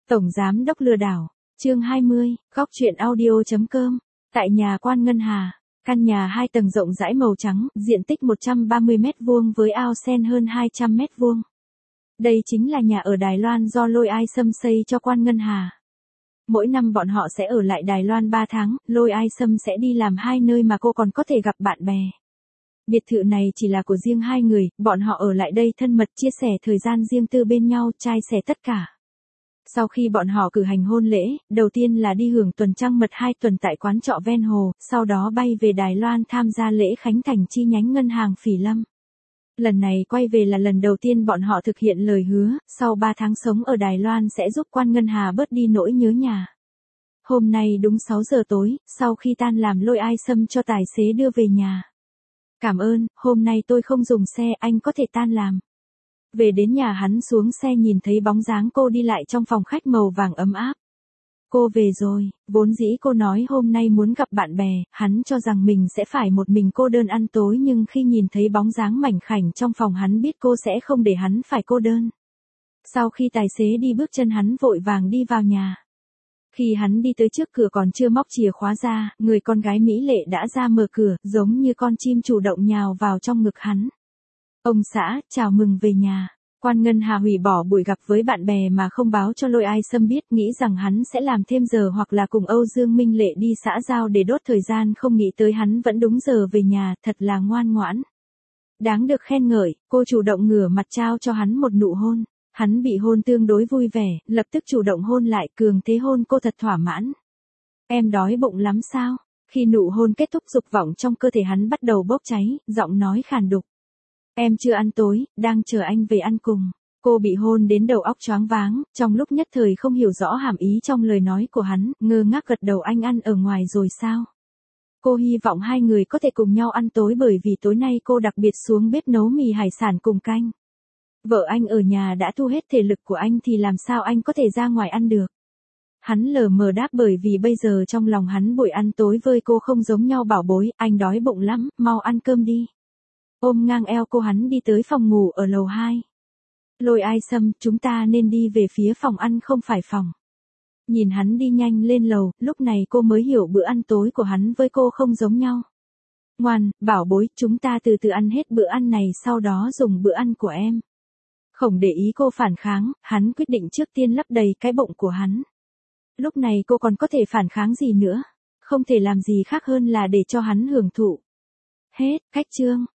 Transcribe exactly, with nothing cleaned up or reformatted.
Tổng Giám đốc lừa đảo, chương hai mươi, góc truyện audio.com, tại nhà Quan Ngân Hà, căn nhà hai tầng rộng rãi màu trắng, diện tích một trăm ba mươi mét vuông với ao sen hơn hai trăm mét vuông. Đây chính là nhà ở Đài Loan do Lôi Ai Sâm xây cho Quan Ngân Hà. Mỗi năm bọn họ sẽ ở lại Đài Loan ba tháng, Lôi Ai Sâm sẽ đi làm hai nơi mà cô còn có thể gặp bạn bè. Biệt thự này chỉ là của riêng hai người, bọn họ ở lại đây thân mật chia sẻ thời gian riêng tư bên nhau, trai sẻ tất cả. Sau khi bọn họ cử hành hôn lễ, đầu tiên là đi hưởng tuần trăng mật hai tuần tại quán trọ ven hồ, sau đó bay về Đài Loan tham gia lễ khánh thành chi nhánh ngân hàng Phỉ Lâm. Lần này quay về là lần đầu tiên bọn họ thực hiện lời hứa, sau ba tháng sống ở Đài Loan sẽ giúp Quan Ngân Hà bớt đi nỗi nhớ nhà. Hôm nay đúng sáu giờ tối, sau khi tan làm Lôi Ai Sâm cho tài xế đưa về nhà. Cảm ơn, hôm nay tôi không dùng xe, anh có thể tan làm. Về đến nhà hắn xuống xe nhìn thấy bóng dáng cô đi lại trong phòng khách màu vàng ấm áp. Cô về rồi, vốn dĩ cô nói hôm nay muốn gặp bạn bè, hắn cho rằng mình sẽ phải một mình cô đơn ăn tối nhưng khi nhìn thấy bóng dáng mảnh khảnh trong phòng hắn biết cô sẽ không để hắn phải cô đơn. Sau khi tài xế đi bước chân hắn vội vàng đi vào nhà. Khi hắn đi tới trước cửa còn chưa móc chìa khóa ra, người con gái mỹ lệ đã ra mở cửa, giống như con chim chủ động nhào vào trong ngực hắn. Ông xã, chào mừng về nhà. Quan Ngân Hà hủy bỏ buổi gặp với bạn bè mà không báo cho Lôi Ai Sâm biết, nghĩ rằng hắn sẽ làm thêm giờ hoặc là cùng Âu Dương Minh Lệ đi xã giao để đốt thời gian, không nghĩ tới hắn vẫn đúng giờ về nhà, thật là ngoan ngoãn. Đáng được khen ngợi, cô chủ động ngửa mặt trao cho hắn một nụ hôn. Hắn bị hôn tương đối vui vẻ, lập tức chủ động hôn lại, cường thế hôn cô thật thỏa mãn. Em đói bụng lắm sao? Khi nụ hôn kết thúc dục vọng trong cơ thể hắn bắt đầu bốc cháy, giọng nói khàn đục. Em chưa ăn tối, đang chờ anh về ăn cùng. Cô bị hôn đến đầu óc choáng váng, trong lúc nhất thời không hiểu rõ hàm ý trong lời nói của hắn, ngơ ngác gật đầu. Anh ăn ở ngoài rồi sao? Cô hy vọng hai người có thể cùng nhau ăn tối bởi vì tối nay cô đặc biệt xuống bếp nấu mì hải sản cùng canh. Vợ anh ở nhà đã thu hết thể lực của anh thì làm sao anh có thể ra ngoài ăn được? Hắn lờ mờ đáp bởi vì bây giờ trong lòng hắn buổi ăn tối với cô không giống nhau. Bảo bối, anh đói bụng lắm, mau ăn cơm đi. Ôm ngang eo cô hắn đi tới phòng ngủ ở lầu hai. Lôi Ai Sâm, chúng ta nên đi về phía phòng ăn không phải phòng. Nhìn hắn đi nhanh lên lầu, lúc này cô mới hiểu bữa ăn tối của hắn với cô không giống nhau. Ngoan, bảo bối, chúng ta từ từ ăn hết bữa ăn này sau đó dùng bữa ăn của em. Không để ý cô phản kháng, hắn quyết định trước tiên lấp đầy cái bụng của hắn. Lúc này cô còn có thể phản kháng gì nữa, không thể làm gì khác hơn là để cho hắn hưởng thụ. Hết, cách chương.